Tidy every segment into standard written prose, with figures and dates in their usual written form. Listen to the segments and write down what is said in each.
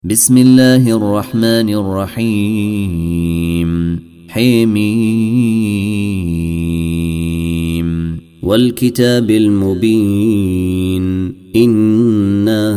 بسم الله الرحمن الرحيم حميم والكتاب المبين إنا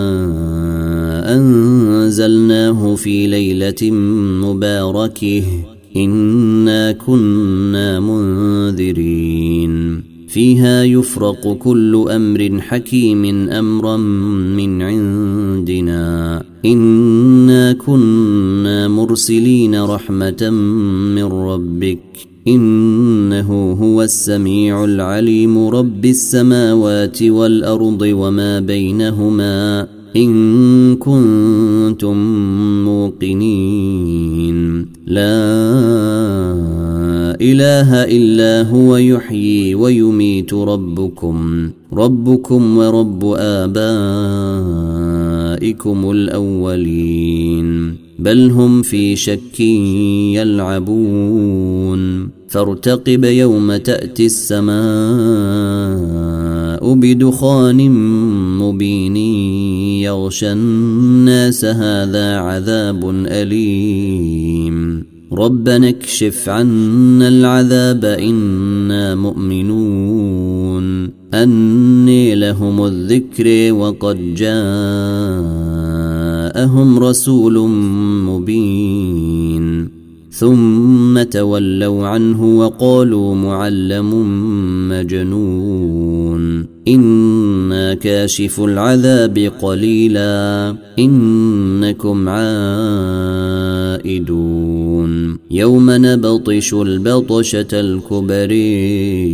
أنزلناه في ليلة مباركة إنا كنا منذرين فيها يفرق كل أمر حكيم أمرا من عندنا إنا كنا مرسلين رحمة من ربك إنه هو السميع العليم رب السماوات والأرض وما بينهما إن كنتم موقنين لا إله إلا هو يحيي ويميت ربكم ورب آبائكم الأولين بل هم في شك يلعبون فارتقب يوم تأتي السماء بدخان مبين يغشى الناس هذا عذاب أليم ربنا اكشف عنا العذاب إنا مؤمنون أني لهم الذكر وقد جاءهم رسول مبين ثم تولوا عنه وقالوا معلم مجنون إنا كاشف العذاب قليلا إنكم عائدون يوم نبطش البطشة الكبرى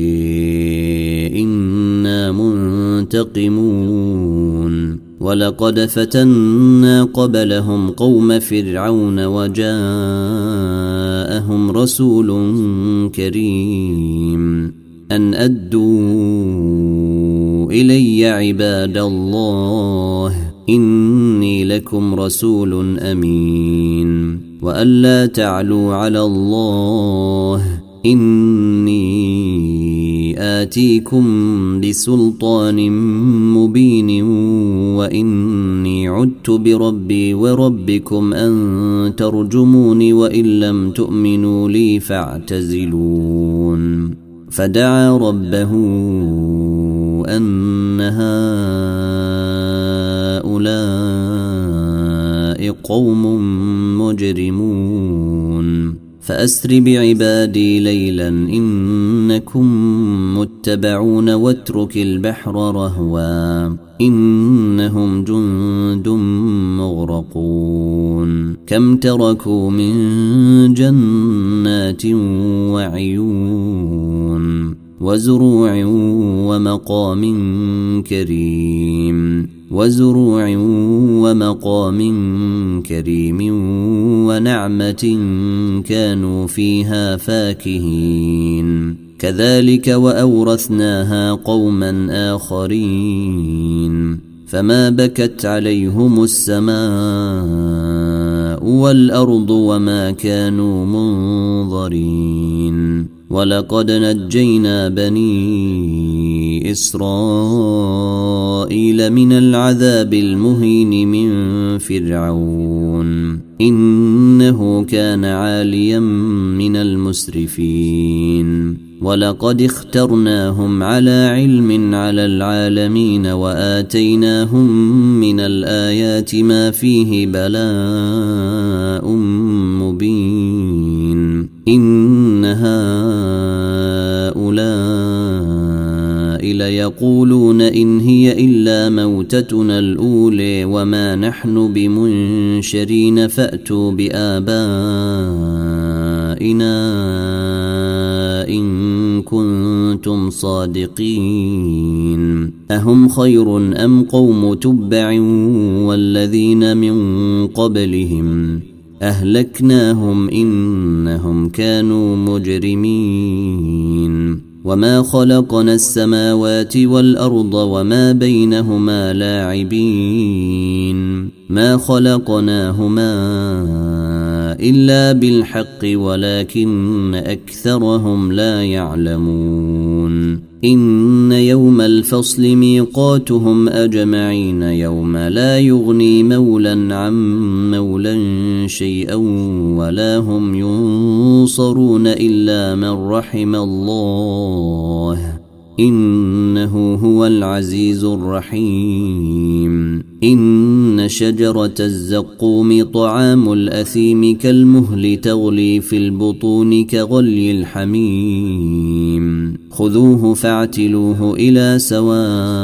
إنا منتقمون ولقد فتنا قبلهم قوم فرعون وجاءهم رسول كريم أن أدوا إلي عباد الله إني لكم رسول أمين وأن لا تعلوا على الله إني آتيكم بسلطان مبين وإني عدت بربي وربكم أن ترجموني وإن لم تؤمنوا لي فاعتزلون فدعا ربه أن هؤلاء قوم مجرمون فأسر بعبادي ليلا إنكم متبعون واترك البحر رهوا إنهم جند مغرقون كم تركوا من جنات وعيون وزروع ومقام كريم ونعمة كانوا فيها فاكهين كذلك وأورثناها قوما آخرين فما بكت عليهم السماء والأرض وما كانوا منظرين ولقد نجينا بني إسرائيل من العذاب المهين من فرعون إنه كان عاليا من المسرفين ولقد اخترناهم على علم على العالمين وآتيناهم من الآيات ما فيه بلاء مبين إن هؤلاء ليقولون إن هي إلا موتتنا الأولى وما نحن بمنشرين فأتوا بآبائنا إن كنتم صادقين أهم خير أم قوم تبع والذين من قبلهم أهلكناهم إنهم كانوا مجرمين وما خلقنا السماوات والأرض وما بينهما لاعبين ما خلقناهما إلا بالحق ولكن أكثرهم لا يعلمون إن يوم الفصل ميقاتهم أجمعين يوم لا يغني مولا عن مولا شيئا ولا هم ينصرون إلا من رحم الله إنه هو العزيز الرحيم إن شجرة الزقوم طعام الأثيم كالمهل تغلي في البطون كغلي الحميم خذوه فاعتلوه إلى سواء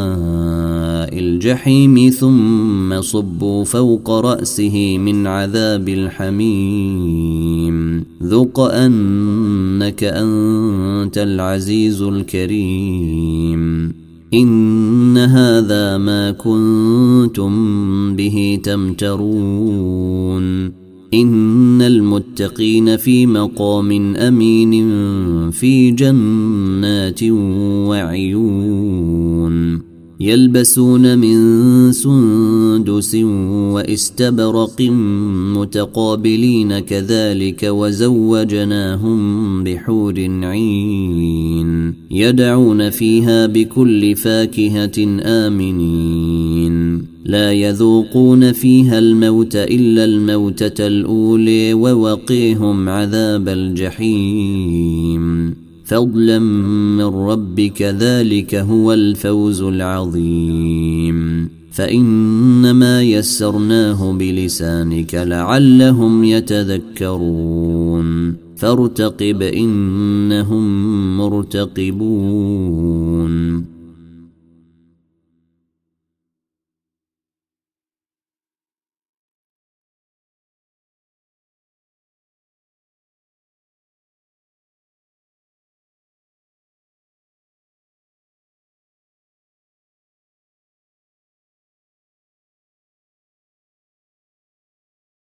الجحيم ثم صبوا فوق رأسه من عذاب الحميم ذق أنك أنت العزيز الكريم إن هذا ما كنتم به تمترون إن المتقين في مقام أمين في جنات وعيون يلبسون من سندس واستبرق متقابلين كذلك وزوجناهم بحور عين يدعون فيها بكل فاكهة آمنين لا يذوقون فيها الموت إلا الموتة الأولى ووقيهم عذاب الجحيم فضلا من ربك ذلك هو الفوز العظيم فإنما يسرناه بلسانك لعلهم يتذكرون فارتقب إنهم مرتقبون